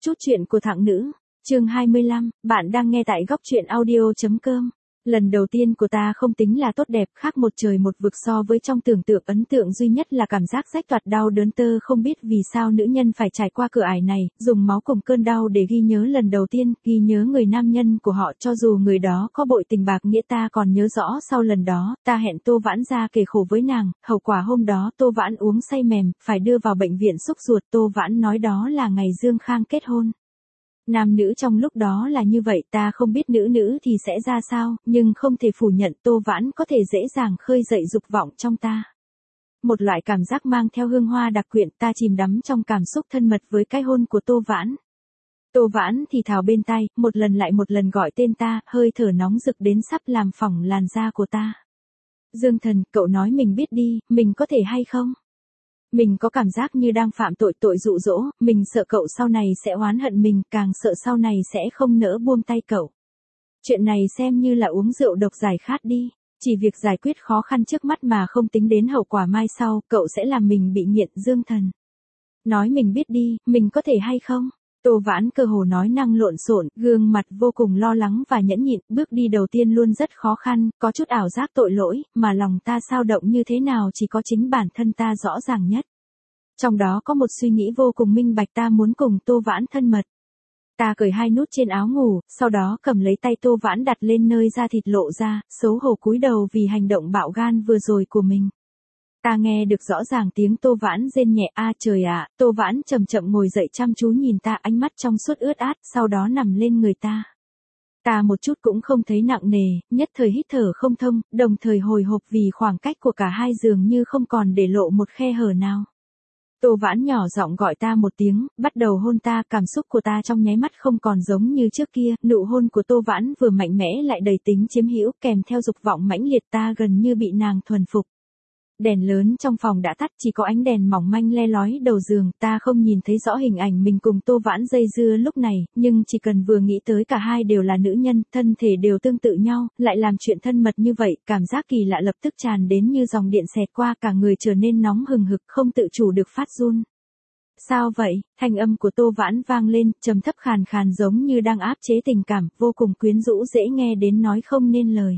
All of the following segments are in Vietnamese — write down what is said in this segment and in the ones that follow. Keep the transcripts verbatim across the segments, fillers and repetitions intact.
Chút chuyện của thằng nữ, chương hai mươi lăm, bạn đang nghe tại góc truyện audio.com. Lần đầu tiên của ta không tính là tốt đẹp, khác một trời một vực so với trong tưởng tượng. Ấn tượng duy nhất là cảm giác rách toạc đau đớn tơ không biết vì sao nữ nhân phải trải qua cửa ải này, dùng máu cùng cơn đau để ghi nhớ lần đầu tiên, ghi nhớ người nam nhân của họ cho dù người đó có bội tình bạc nghĩa. Ta còn nhớ rõ sau lần đó, ta hẹn Tô Vãn ra kể khổ với nàng, hậu quả hôm đó Tô Vãn uống say mềm, phải đưa vào bệnh viện xúc ruột. Tô Vãn nói đó là ngày Dương Khang kết hôn. Nam nữ trong lúc đó là như vậy, ta không biết nữ nữ thì sẽ ra sao, nhưng không thể phủ nhận Tô Vãn có thể dễ dàng khơi dậy dục vọng trong ta. Một loại cảm giác mang theo hương hoa đặc quyện, ta chìm đắm trong cảm xúc thân mật với cái hôn của Tô Vãn. Tô Vãn thì thào bên tai, một lần lại một lần gọi tên ta, hơi thở nóng rực đến sắp làm phỏng làn da của ta. Dương Thần, cậu nói mình biết đi, mình có thể hay không? Mình có cảm giác như đang phạm tội tội dụ dỗ, mình sợ cậu sau này sẽ oán hận mình, càng sợ sau này sẽ không nỡ buông tay cậu. Chuyện này xem như là uống rượu độc giải khát đi, chỉ việc giải quyết khó khăn trước mắt mà không tính đến hậu quả mai sau, cậu sẽ làm mình bị nghiện. Dương Thần. Nói mình biết đi, mình có thể hay không? Tô Vãn cơ hồ nói năng lộn xộn, gương mặt vô cùng lo lắng và nhẫn nhịn, bước đi đầu tiên luôn rất khó khăn, có chút ảo giác tội lỗi, mà lòng ta sao động như thế nào chỉ có chính bản thân ta rõ ràng nhất. Trong đó có một suy nghĩ vô cùng minh bạch, ta muốn cùng Tô Vãn thân mật. Ta cởi hai nút trên áo ngủ, sau đó cầm lấy tay Tô Vãn đặt lên nơi da thịt lộ ra, xấu hổ cúi đầu vì hành động bạo gan vừa rồi của mình. Ta nghe được rõ ràng tiếng Tô Vãn rên nhẹ. A trời ạ, Tô Vãn chậm chậm ngồi dậy chăm chú nhìn ta, ánh mắt trong suốt ướt át, sau đó nằm lên người ta. Ta một chút cũng không thấy nặng nề, nhất thời hít thở không thông, đồng thời hồi hộp vì khoảng cách của cả hai dường như không còn để lộ một khe hở nào. Tô Vãn nhỏ giọng gọi ta một tiếng, bắt đầu hôn ta, cảm xúc của ta trong nháy mắt không còn giống như trước kia, nụ hôn của Tô Vãn vừa mạnh mẽ lại đầy tính chiếm hữu, kèm theo dục vọng mãnh liệt, ta gần như bị nàng thuần phục. Đèn lớn trong phòng đã tắt, chỉ có ánh đèn mỏng manh le lói đầu giường, ta không nhìn thấy rõ hình ảnh mình cùng Tô Vãn dây dưa lúc này, nhưng chỉ cần vừa nghĩ tới cả hai đều là nữ nhân, thân thể đều tương tự nhau, lại làm chuyện thân mật như vậy, cảm giác kỳ lạ lập tức tràn đến như dòng điện xẹt qua, cả người trở nên nóng hừng hực, không tự chủ được phát run. Sao vậy? Thanh âm của Tô Vãn vang lên, trầm thấp khàn khàn giống như đang áp chế tình cảm, vô cùng quyến rũ dễ nghe đến nói không nên lời.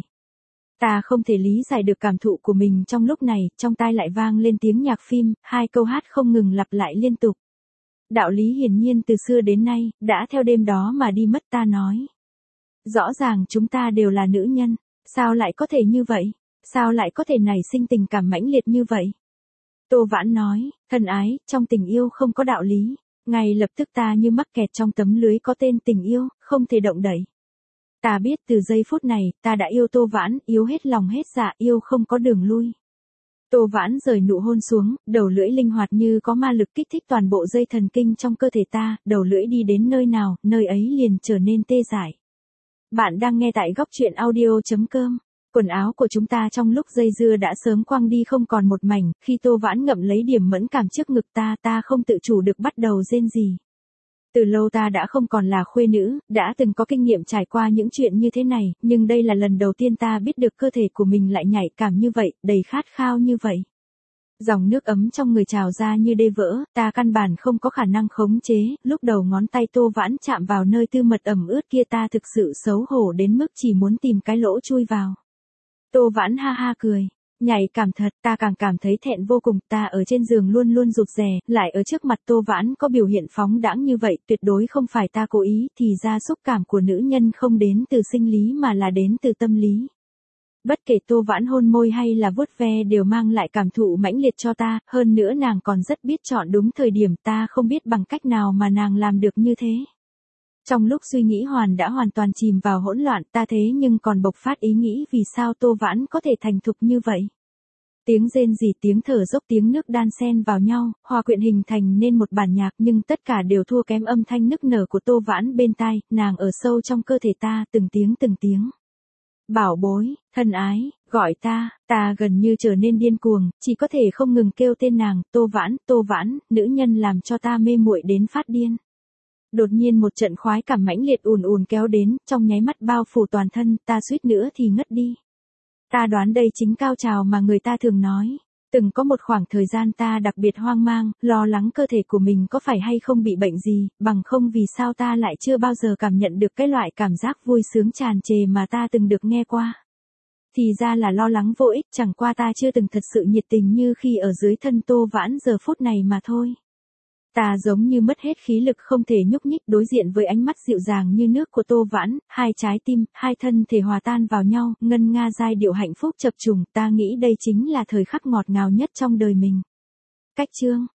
Ta không thể lý giải được cảm thụ của mình trong lúc này, trong tai lại vang lên tiếng nhạc phim, hai câu hát không ngừng lặp lại liên tục. Đạo lý hiển nhiên từ xưa đến nay, đã theo đêm đó mà đi mất. Ta nói. Rõ ràng chúng ta đều là nữ nhân, sao lại có thể như vậy? Sao lại có thể nảy sinh tình cảm mãnh liệt như vậy? Tô Vãn nói, thân ái, trong tình yêu không có đạo lý. Ngay lập tức ta như mắc kẹt trong tấm lưới có tên tình yêu, không thể động đậy. Ta biết từ giây phút này, ta đã yêu Tô Vãn, yêu hết lòng hết dạ, yêu không có đường lui. Tô Vãn rời nụ hôn xuống, đầu lưỡi linh hoạt như có ma lực kích thích toàn bộ dây thần kinh trong cơ thể ta, đầu lưỡi đi đến nơi nào, nơi ấy liền trở nên tê dại. Bạn đang nghe tại góc truyện audio.com. Quần áo của chúng ta trong lúc dây dưa đã sớm quăng đi không còn một mảnh, khi Tô Vãn ngậm lấy điểm mẫn cảm trước ngực ta, ta không tự chủ được bắt đầu rên rỉ. Từ lâu ta đã không còn là khuê nữ, đã từng có kinh nghiệm trải qua những chuyện như thế này, nhưng đây là lần đầu tiên ta biết được cơ thể của mình lại nhạy cảm như vậy, đầy khát khao như vậy. Dòng nước ấm trong người trào ra như đê vỡ, ta căn bản không có khả năng khống chế, lúc đầu ngón tay Tô Vãn chạm vào nơi tư mật ẩm ướt kia ta thực sự xấu hổ đến mức chỉ muốn tìm cái lỗ chui vào. Tô Vãn ha ha cười. Nhạy cảm thật, ta càng cảm thấy thẹn vô cùng, ta ở trên giường luôn luôn rụt rè, lại ở trước mặt Tô Vãn có biểu hiện phóng đãng như vậy, tuyệt đối không phải ta cố ý, thì ra xúc cảm của nữ nhân không đến từ sinh lý mà là đến từ tâm lý. Bất kể Tô Vãn hôn môi hay là vuốt ve đều mang lại cảm thụ mãnh liệt cho ta, hơn nữa nàng còn rất biết chọn đúng thời điểm, ta không biết bằng cách nào mà nàng làm được như thế. Trong lúc suy nghĩ hoàn đã hoàn toàn chìm vào hỗn loạn, ta thế nhưng còn bộc phát ý nghĩ vì sao Tô Vãn có thể thành thục như vậy. Tiếng rên rỉ, tiếng thở dốc, tiếng nước đan xen vào nhau, hòa quyện hình thành nên một bản nhạc, nhưng tất cả đều thua kém âm thanh nức nở của Tô Vãn bên tai, nàng ở sâu trong cơ thể ta, từng tiếng từng tiếng. Bảo bối, thân ái, gọi ta, ta gần như trở nên điên cuồng, chỉ có thể không ngừng kêu tên nàng, Tô Vãn, Tô Vãn, nữ nhân làm cho ta mê muội đến phát điên. Đột nhiên một trận khoái cảm mãnh liệt ùn ùn kéo đến, trong nháy mắt bao phủ toàn thân, ta suýt nữa thì ngất đi. Ta đoán đây chính cao trào mà người ta thường nói. Từng có một khoảng thời gian ta đặc biệt hoang mang, lo lắng cơ thể của mình có phải hay không bị bệnh gì, bằng không vì sao ta lại chưa bao giờ cảm nhận được cái loại cảm giác vui sướng tràn trề mà ta từng được nghe qua. Thì ra là lo lắng vô ích, chẳng qua ta chưa từng thật sự nhiệt tình như khi ở dưới thân Tô Vãn giờ phút này mà thôi. Ta giống như mất hết khí lực không thể nhúc nhích đối diện với ánh mắt dịu dàng như nước của Tô Vãn, hai trái tim, hai thân thể hòa tan vào nhau, ngân nga giai điệu hạnh phúc chập trùng, ta nghĩ đây chính là thời khắc ngọt ngào nhất trong đời mình. Cách chương